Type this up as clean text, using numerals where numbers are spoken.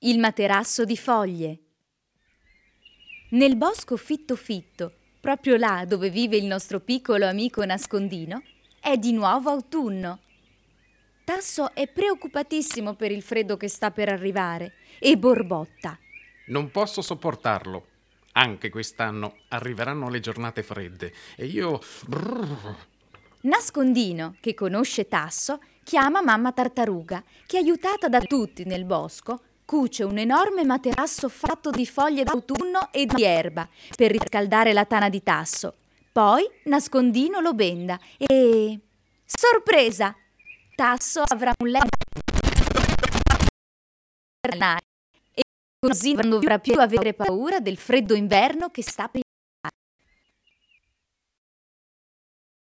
Il materasso di foglie. Nel bosco fitto fitto, proprio là dove vive il nostro piccolo amico nascondino, è di nuovo autunno. Tasso è preoccupatissimo per il freddo che sta per arrivare e borbotta. Non posso sopportarlo. Anche quest'anno arriveranno le giornate fredde e io... Nascondino, che conosce Tasso, chiama mamma tartaruga, che aiutata da tutti nel bosco, cuce un enorme materasso fatto di foglie d'autunno e di erba per riscaldare la tana di Tasso. Poi Nascondino lo benda e... sorpresa! Tasso avrà un letto e così non dovrà più avere paura del freddo inverno che sta per